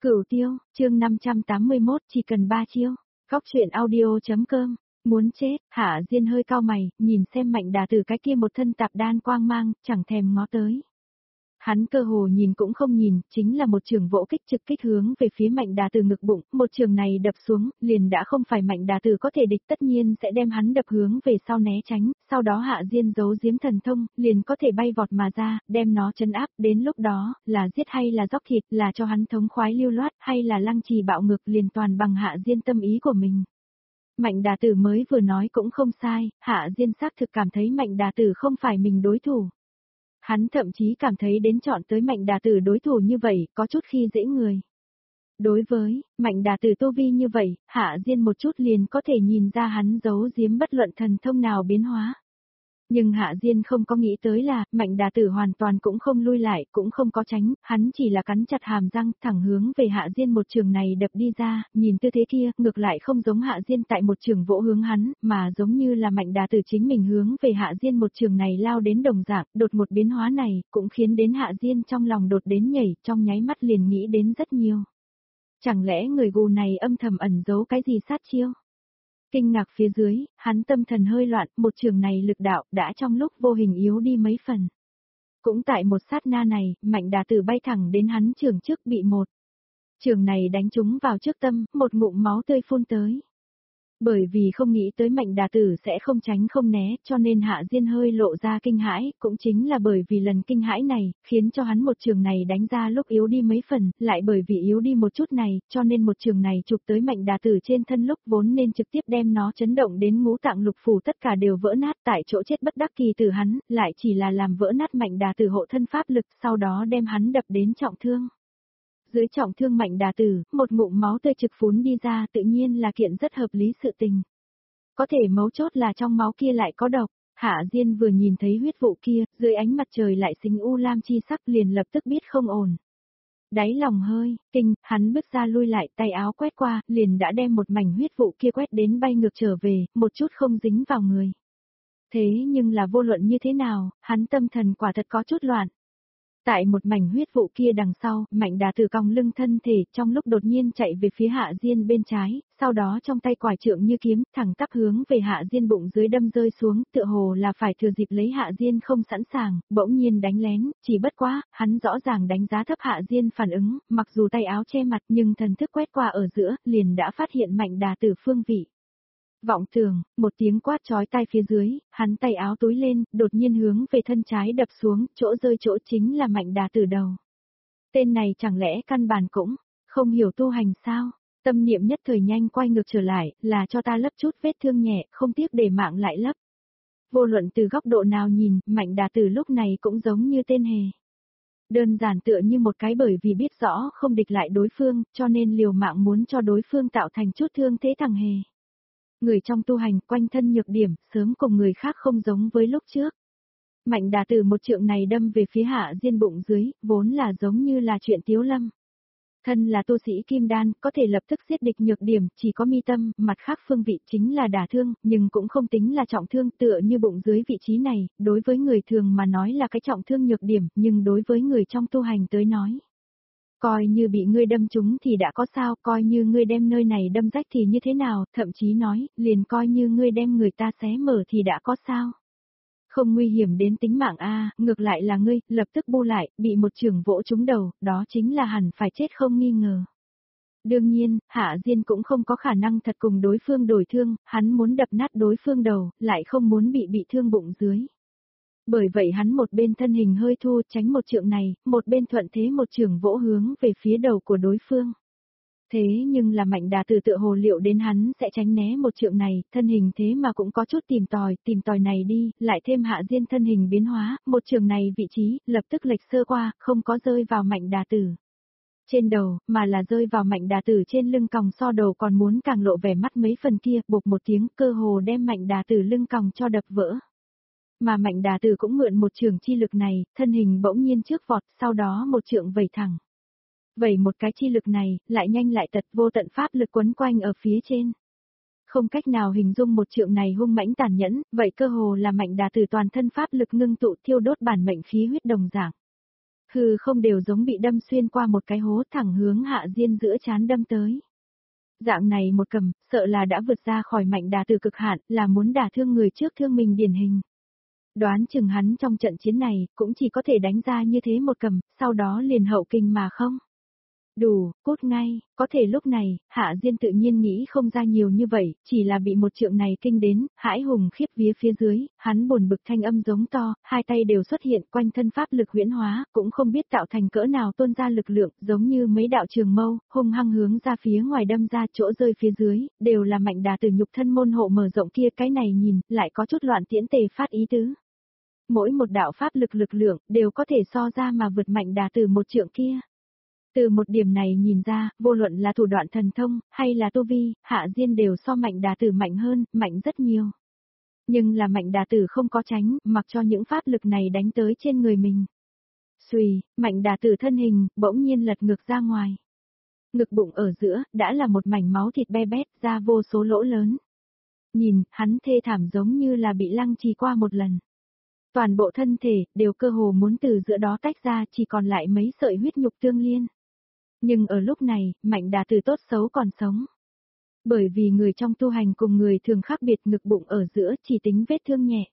Cửu Tiêu, chương 581, chỉ cần 3 chiêu. Góc truyện audio.com. Muốn chết, Hạ Diên hơi cau mày, nhìn xem Mạnh Đà Tử cái kia một thân tạp đan quang mang, chẳng thèm ngó tới. Hắn cơ hồ nhìn cũng không nhìn, chính là một trường vỗ kích trực kích hướng về phía Mạnh Đà Tử ngực bụng, một trường này đập xuống, liền đã không phải Mạnh Đà Tử có thể địch, tất nhiên sẽ đem hắn đập hướng về sau né tránh, sau đó Hạ Diên giấu giếm thần thông, liền có thể bay vọt mà ra, đem nó trấn áp, đến lúc đó, là giết hay là dóc thịt, là cho hắn thống khoái lưu loát, hay là lăng trì bạo ngược, liền toàn bằng Hạ Diên tâm ý của mình. Mạnh Đà Tử mới vừa nói cũng không sai, Hạ Diên xác thực cảm thấy Mạnh Đà Tử không phải mình đối thủ. Hắn thậm chí cảm thấy đến chọn tới Mạnh Đà Tử đối thủ như vậy, có chút khi dễ người. Đối với Mạnh Đà Tử tu vi như vậy, Hạ Diên một chút liền có thể nhìn ra hắn giấu giếm bất luận thần thông nào biến hóa. Nhưng Hạ Diên không có nghĩ tới là, Mạnh Đà Tử hoàn toàn cũng không lui lại, cũng không có tránh, hắn chỉ là cắn chặt hàm răng, thẳng hướng về Hạ Diên một trường này đập đi ra, nhìn tư thế kia, ngược lại không giống Hạ Diên tại một trường vỗ hướng hắn, mà giống như là Mạnh Đà Tử chính mình hướng về Hạ Diên một trường này lao đến đồng dạng, đột một biến hóa này, cũng khiến đến Hạ Diên trong lòng đột đến nhảy, trong nháy mắt liền nghĩ đến rất nhiều. Chẳng lẽ người gù này âm thầm ẩn giấu cái gì sát chiêu? Kinh ngạc phía dưới, hắn tâm thần hơi loạn, một trường này lực đạo đã trong lúc vô hình yếu đi mấy phần. Cũng tại một sát na này, Mạnh Đà Tử bay thẳng đến hắn trường trước bị một. Trường này đánh trúng vào trước tâm, một ngụm máu tươi phun tới. Bởi vì không nghĩ tới Mạnh Đà Tử sẽ không tránh không né, cho nên Hạ Diên hơi lộ ra kinh hãi, cũng chính là bởi vì lần kinh hãi này, khiến cho hắn một trường này đánh ra lúc yếu đi mấy phần, lại bởi vì yếu đi một chút này, cho nên một trường này chụp tới Mạnh Đà Tử trên thân lúc vốn nên trực tiếp đem nó chấn động đến ngũ tạng lục phủ tất cả đều vỡ nát, tại chỗ chết bất đắc kỳ tử hắn, lại chỉ là làm vỡ nát Mạnh Đà Tử hộ thân pháp lực, sau đó đem hắn đập đến trọng thương. Dưới trọng thương Mạnh Đà Tử, một ngụm máu tươi trực phún đi ra tự nhiên là kiện rất hợp lý sự tình. Có thể mấu chốt là trong máu kia lại có độc, Hạ Diên vừa nhìn thấy huyết vụ kia, dưới ánh mặt trời lại xinh u lam chi sắc liền lập tức biết không ổn. Đáy lòng hơi, kinh, hắn bước ra lui lại tay áo quét qua, liền đã đem một mảnh huyết vụ kia quét đến bay ngược trở về, một chút không dính vào người. Thế nhưng là vô luận như thế nào, hắn tâm thần quả thật có chút loạn. Tại một mảnh huyết vụ kia đằng sau, Mạnh Đà Tử cong lưng thân thể, trong lúc đột nhiên chạy về phía Hạ Diên bên trái, sau đó trong tay quải trượng như kiếm, thẳng tắp hướng về Hạ Diên bụng dưới đâm rơi xuống, tựa hồ là phải thừa dịp lấy Hạ Diên không sẵn sàng, bỗng nhiên đánh lén, chỉ bất quá, hắn rõ ràng đánh giá thấp Hạ Diên phản ứng, mặc dù tay áo che mặt nhưng thần thức quét qua ở giữa, liền đã phát hiện Mạnh Đà Tử phương vị. Vọng tường, một tiếng quát chói tai phía dưới, hắn tay áo túi lên, đột nhiên hướng về thân trái đập xuống, chỗ rơi chỗ chính là Mạnh Đà Tử đầu. Tên này chẳng lẽ căn bản cũng không hiểu tu hành sao? Tâm niệm nhất thời nhanh quay ngược trở lại, là cho ta lấp chút vết thương nhẹ, không tiếc để mạng lại lấp. Vô luận từ góc độ nào nhìn, Mạnh Đà Tử lúc này cũng giống như tên hề. Đơn giản tựa như một cái bởi vì biết rõ không địch lại đối phương, cho nên liều mạng muốn cho đối phương tạo thành chút thương thế thằng hề. Người trong tu hành quanh thân nhược điểm, sớm cùng người khác không giống với lúc trước. Mạnh Đà Tử một trượng này đâm về phía Hạ Diên bụng dưới, vốn là giống như là chuyện tiếu lâm. Thân là tu sĩ kim đan, có thể lập tức giết địch nhược điểm, chỉ có mi tâm, mặt khác phương vị chính là đả thương, nhưng cũng không tính là trọng thương, tựa như bụng dưới vị trí này, đối với người thường mà nói là cái trọng thương nhược điểm, nhưng đối với người trong tu hành tới nói. Coi như bị ngươi đâm trúng thì đã có sao, coi như ngươi đem nơi này đâm rách thì như thế nào, thậm chí nói, liền coi như ngươi đem người ta xé mở thì đã có sao. Không nguy hiểm đến tính mạng a, ngược lại là ngươi, lập tức bu lại, bị một trường vỗ trúng đầu, đó chính là hẳn phải chết không nghi ngờ. Đương nhiên, Hạ Diên cũng không có khả năng thật cùng đối phương đổi thương, hắn muốn đập nát đối phương đầu, lại không muốn bị thương bụng dưới. Bởi vậy hắn một bên thân hình hơi thu tránh một trượng này, một bên thuận thế một trường vỗ hướng về phía đầu của đối phương. Thế nhưng là Mạnh Đà Tử tựa hồ liệu đến hắn sẽ tránh né một trượng này, thân hình thế mà cũng có chút tìm tòi này đi, lại thêm Hạ Diên thân hình biến hóa, một trường này vị trí, lập tức lệch sơ qua, không có rơi vào Mạnh Đà Tử trên đầu, mà là rơi vào Mạnh Đà Tử trên lưng còng, so đầu còn muốn càng lộ vẻ mắt mấy phần kia, bột một tiếng, cơ hồ đem Mạnh Đà Tử lưng còng cho đập vỡ. Mà Mạnh Đà Tử cũng mượn một trường chi lực này, thân hình bỗng nhiên trước vọt, sau đó một trượng vẩy thẳng. Vẩy một cái chi lực này, lại nhanh lại tật, vô tận pháp lực quấn quanh ở phía trên. Không cách nào hình dung một trượng này hung mãnh tàn nhẫn, vậy cơ hồ là Mạnh Đà Tử toàn thân pháp lực ngưng tụ thiêu đốt bản mệnh khí huyết đồng dạng. hư không đều giống bị đâm xuyên qua một cái hố thẳng hướng Hạ Diên giữa trán đâm tới. Dạng này một cầm, sợ là đã vượt ra khỏi Mạnh Đà Tử cực hạn, là muốn đả thương người trước thương mình điển hình. Đoán chừng hắn trong trận chiến này, cũng chỉ có thể đánh ra như thế một cầm, sau đó liền hậu kinh mà không. Đủ, cút ngay, có thể lúc này, Hạ Diên tự nhiên nghĩ không ra nhiều như vậy, chỉ là bị một trượng này kinh đến, hãi hùng khiếp vía phía dưới, hắn buồn bực thanh âm giống to, hai tay đều xuất hiện quanh thân pháp lực huyễn hóa, cũng không biết tạo thành cỡ nào tuôn ra lực lượng, giống như mấy đạo trường mâu, hung hăng hướng ra phía ngoài đâm ra chỗ rơi phía dưới, đều là Mạnh Đà Tử nhục thân môn hộ mở rộng kia, cái này nhìn, lại có chút loạn tiễn tề phát ý tứ. Mỗi một đạo pháp lực lực lượng, đều có thể so ra mà vượt Mạnh Đà Tử một trượng kia. Từ một điểm này nhìn ra, vô luận là thủ đoạn thần thông, hay là tu vi, Hạ Diên đều so Mạnh Đà Tử mạnh hơn, mạnh rất nhiều. Nhưng là Mạnh Đà Tử không có tránh, mặc cho những pháp lực này đánh tới trên người mình. Xùy, Mạnh Đà Tử thân hình, bỗng nhiên lật ngược ra ngoài. Ngực bụng ở giữa, đã là một mảnh máu thịt be bét, ra vô số lỗ lớn. Nhìn, hắn thê thảm giống như là bị lăng trì qua một lần. Toàn bộ thân thể, đều cơ hồ muốn từ giữa đó tách ra, chỉ còn lại mấy sợi huyết nhục tương liên. Nhưng ở lúc này, Mạnh Đà Tử tốt xấu còn sống. Bởi vì người trong tu hành cùng người thường khác biệt, ngực bụng ở giữa chỉ tính vết thương nhẹ.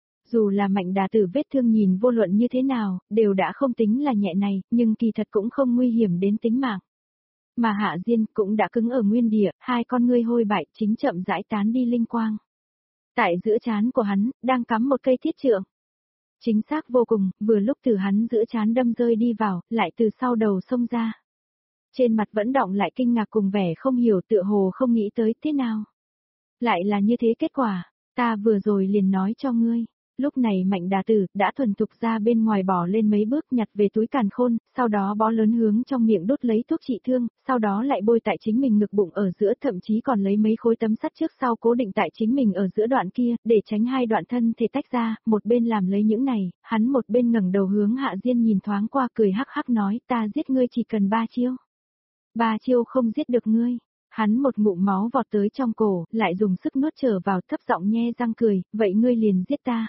Dù là Mạnh Đà Tử vết thương nhìn vô luận như thế nào, đều đã không tính là nhẹ này, nhưng kỳ thật cũng không nguy hiểm đến tính mạng. Mà Hạ Diên cũng đã cứng ở nguyên địa, hai con ngươi hôi bại chính chậm rãi tán đi linh quang. Tại giữa trán của hắn, đang cắm một cây thiết trượng. Chính xác vô cùng, vừa lúc từ hắn giữa trán đâm rơi đi vào, lại từ sau đầu xông ra. Trên mặt vẫn đọng lại kinh ngạc cùng vẻ không hiểu, tựa hồ không nghĩ tới thế nào. Lại là như thế kết quả, ta vừa rồi liền nói cho ngươi. Lúc này Mạnh Đà Tử đã thuần thục ra bên ngoài bỏ lên mấy bước, nhặt về túi càn khôn, sau đó bó lớn hướng trong miệng đốt lấy thuốc trị thương, sau đó lại bôi tại chính mình ngực bụng ở giữa, thậm chí còn lấy mấy khối tấm sắt trước sau cố định tại chính mình ở giữa đoạn kia, để tránh hai đoạn thân thể tách ra, một bên làm lấy những này, hắn một bên ngẩng đầu hướng Hạ Diên nhìn thoáng qua, cười hắc hắc nói, ta giết ngươi chỉ cần 3 chiêu. 3 chiêu không giết được ngươi. Hắn một ngụm máu vọt tới trong cổ, lại dùng sức nuốt trở vào, thấp giọng nhe răng cười, vậy ngươi liền giết ta.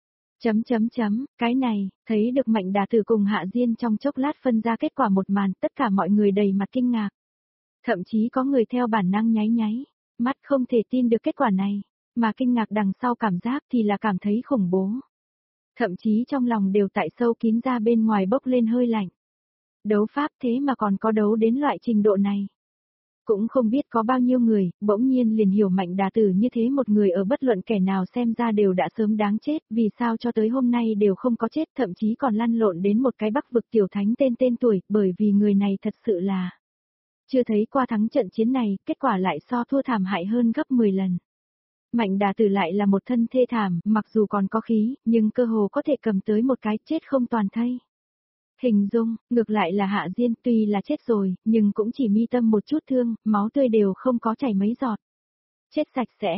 Cái này, thấy được Mạnh Đà Tử cùng Hạ Diên trong chốc lát phân ra kết quả một màn, tất cả mọi người đầy mặt kinh ngạc. Thậm chí có người theo bản năng nháy nháy, mắt không thể tin được kết quả này, mà kinh ngạc đằng sau cảm giác thì là cảm thấy khủng bố. Thậm chí trong lòng đều tại sâu kín ra bên ngoài bốc lên hơi lạnh. Đấu pháp thế mà còn có đấu đến loại trình độ này. Cũng không biết có bao nhiêu người, bỗng nhiên liền hiểu Mạnh Đà Tử như thế một người ở bất luận kẻ nào xem ra đều đã sớm đáng chết, vì sao cho tới hôm nay đều không có chết, thậm chí còn lăn lộn đến một cái Bắc vực tiểu thánh tên tuổi, bởi vì người này thật sự là chưa thấy qua thắng trận chiến này, kết quả lại so thua thảm hại hơn gấp 10 lần. Mạnh Đà Tử lại là một thân thê thảm, mặc dù còn có khí, nhưng cơ hồ có thể cầm tới một cái chết không toàn thây. Hình dung, ngược lại là Hạ Diên tuy là chết rồi, nhưng cũng chỉ mi tâm một chút thương, máu tươi đều không có chảy mấy giọt. Chết sạch sẽ,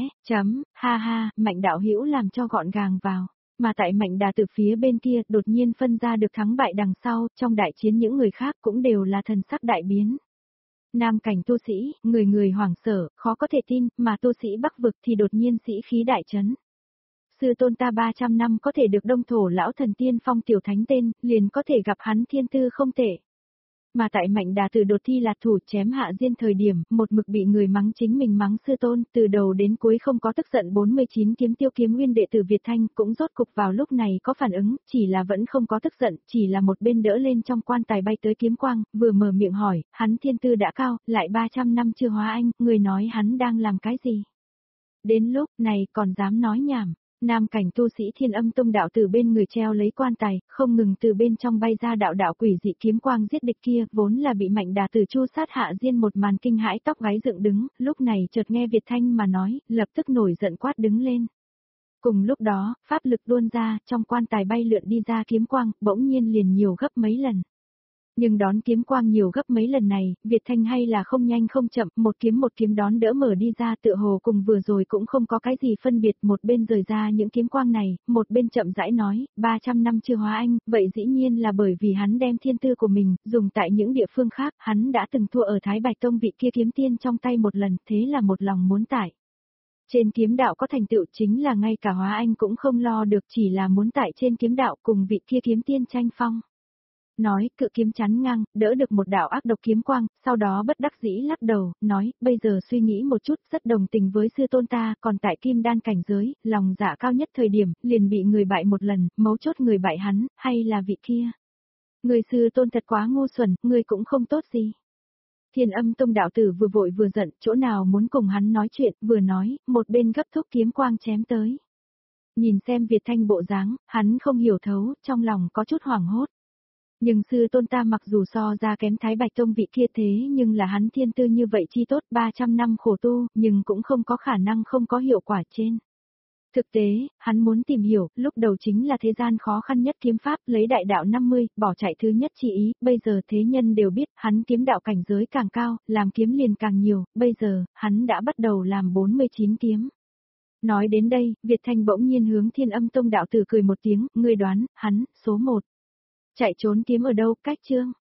ha ha, Mạnh đạo hữu làm cho gọn gàng vào. Mà tại Mạnh Đà Tử phía bên kia đột nhiên phân ra được thắng bại đằng sau, trong đại chiến những người khác cũng đều là thần sắc đại biến. Nam cảnh tu sĩ, người người hoảng sợ, khó có thể tin, mà tu sĩ Bắc vực thì đột nhiên sĩ khí đại chấn. Sư tôn ta 300 năm có thể được đông thổ lão thần tiên phong tiểu thánh tên, liền có thể gặp hắn thiên tư không tệ. Mà tại Mạnh Đà Tử đột thi lạc thủ chém Hạ Diên thời điểm, một mực bị người mắng chính mình mắng sư tôn, từ đầu đến cuối không có tức giận 49 kiếm tiêu kiếm nguyên đệ tử Việt Thanh, cũng rốt cục vào lúc này có phản ứng, chỉ là vẫn không có tức giận, chỉ là một bên đỡ lên trong quan tài bay tới kiếm quang, vừa mở miệng hỏi, hắn thiên tư đã cao, lại 300 năm chưa hóa anh, người nói hắn đang làm cái gì? Đến lúc này còn dám nói nhảm. Nam cảnh tu sĩ Thiên Âm Tông đạo tử bên người treo lấy quan tài, không ngừng từ bên trong bay ra đạo đạo quỷ dị kiếm quang giết địch kia, vốn là bị Mạnh Đà Tử chu sát Hạ Diên một màn kinh hãi tóc gáy dựng đứng, lúc này chợt nghe Việt Thanh mà nói, lập tức nổi giận quát đứng lên. Cùng lúc đó, pháp lực tuôn ra, trong quan tài bay lượn đi ra kiếm quang, bỗng nhiên liền nhiều gấp mấy lần. Nhưng đón kiếm quang nhiều gấp mấy lần này, Việt Thanh hay là không nhanh không chậm, một kiếm đón đỡ mở đi ra, tựa hồ cùng vừa rồi cũng không có cái gì phân biệt, một bên rời ra những kiếm quang này, một bên chậm rãi nói, 300 năm chưa hóa anh, vậy dĩ nhiên là bởi vì hắn đem thiên tư của mình, dùng tại những địa phương khác, hắn đã từng thua ở Thái Bạch Tông vị kia kiếm tiên trong tay một lần, thế là một lòng muốn tại. Trên kiếm đạo có thành tựu chính là ngay cả hóa anh cũng không lo được, chỉ là muốn tại trên kiếm đạo cùng vị kia kiếm tiên tranh phong. Nói, cự kiếm chắn ngang, đỡ được một đạo ác độc kiếm quang, sau đó bất đắc dĩ lắc đầu, nói, bây giờ suy nghĩ một chút, rất đồng tình với sư tôn ta, còn tại kim đan cảnh giới, lòng dạ cao nhất thời điểm, liền bị người bại một lần, mấu chốt người bại hắn, hay là vị kia. Người sư tôn thật quá ngu xuẩn, người cũng không tốt gì. Thiên Âm Tông đạo tử vừa vội vừa giận, chỗ nào muốn cùng hắn nói chuyện, vừa nói, một bên gấp thúc kiếm quang chém tới. Nhìn xem Việt Thanh bộ dáng, hắn không hiểu thấu, trong lòng có chút hoảng hốt. Nhưng sư tôn ta mặc dù so ra kém Thái Bạch Tông vị kia thế nhưng là hắn thiên tư như vậy chi tốt 300 năm khổ tu, nhưng cũng không có khả năng không có hiệu quả trên. Thực tế, hắn muốn tìm hiểu, lúc đầu chính là thế gian khó khăn nhất kiếm pháp lấy đại đạo 50, bỏ chạy thứ nhất chỉ ý, bây giờ thế nhân đều biết, hắn kiếm đạo cảnh giới càng cao, làm kiếm liền càng nhiều, bây giờ, hắn đã bắt đầu làm 49 kiếm. Nói đến đây, Việt Thanh bỗng nhiên hướng Thiên Âm Tông đạo tử cười một tiếng, ngươi đoán, hắn, số 1. Chạy trốn kiếm ở đâu, cách chương.